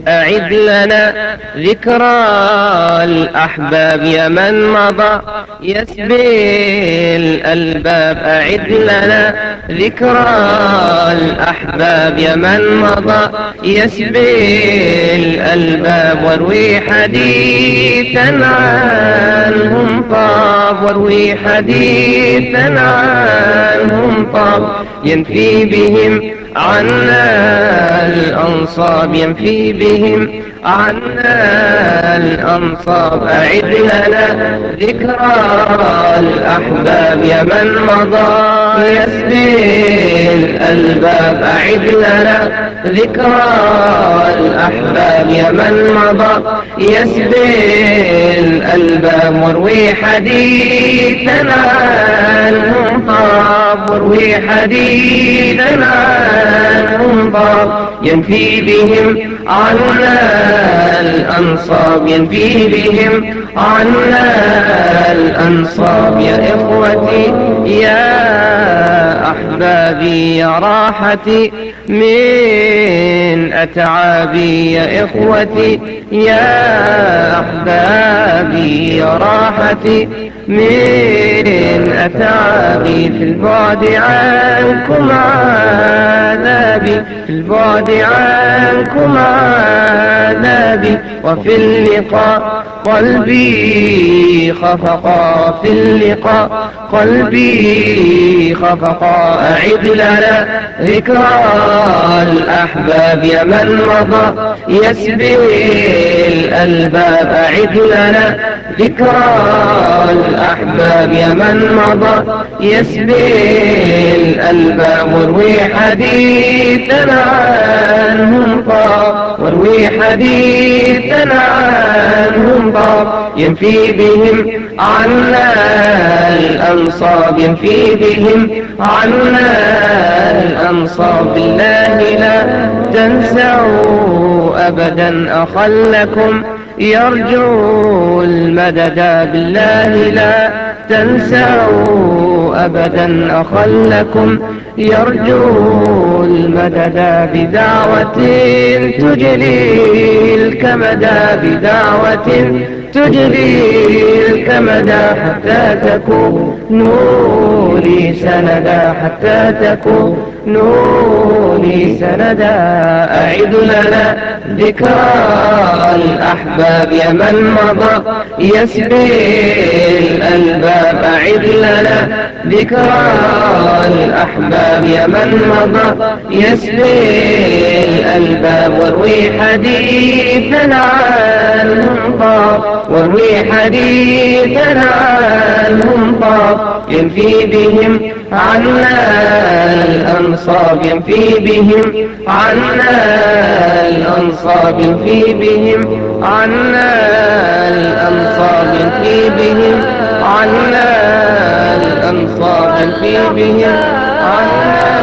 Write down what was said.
أعد لنا ذكرى الأحباب يا من مضى يسبي الألباب. أعد لنا ذكرى الأحباب يا من مضى يسبي الألباب. واروي حديثا عنهم طاب، واروي حديثا عنهم طاب، ينفي بهم عنا الأنصاب، ينفي بهم عنا الأنصاب. أعد لنا ذكرى الأحباب يا من مضى يسبي الألباب. أعد لنا ذكرى الأحباب يا من مضى يسبي الألباب. واروي حديثا عنهم طاب، واروي حديثا عنهم طاب، ينفي بهم عنا الأنصاب، ينفي بهم عنا الأنصاب. يا إخوتي يا أحبابي يا راحتي من أتعابي، يا إخوتي يا أحبابي يا راحتي من أتعابي. في البعد عنكم عذابي، في البعد عنكم عذابي، وفي اللقاء قلبي خفقا، في اللقاء قلبي خفقا. أعد لنا ذكرى الأحباب يا من مضى يسبي الألباب. أعد لنا ذكرى الأحباب يا من مضى يسبي الألباب. واروي حديثا عنهم طاب، واروي حديثا عنهم طاب، ينفي بهم عنا الأنصاب، ينفي بهم عنا الأنصاب. بالله لا تنسوا أبدا أخا لكم يرجو المدد، بالله لا تنسوا أبدا أخا لكم يرجو المدد. بدعوة تجلي الكمدا، بدعوة تجلي الكمدا، حتى تكون لي سندا، حتى تكون لي سندا. أعد لنا ذكرى الأحباب يا من مضى يسبي الألباب. أعد لنا ذكرى الأحباب يا من مضى يسبي الألباب. واروي حديثا عنهم طاب، واروي حديثا عنهم طاب، ينفي بهم عنا الأنصاب، ينفي بهم عنا الأنصاب، ينفي بهم عنا الأنصاب، ينفي بهم عنا الأنصاب، ينفي بهم عنا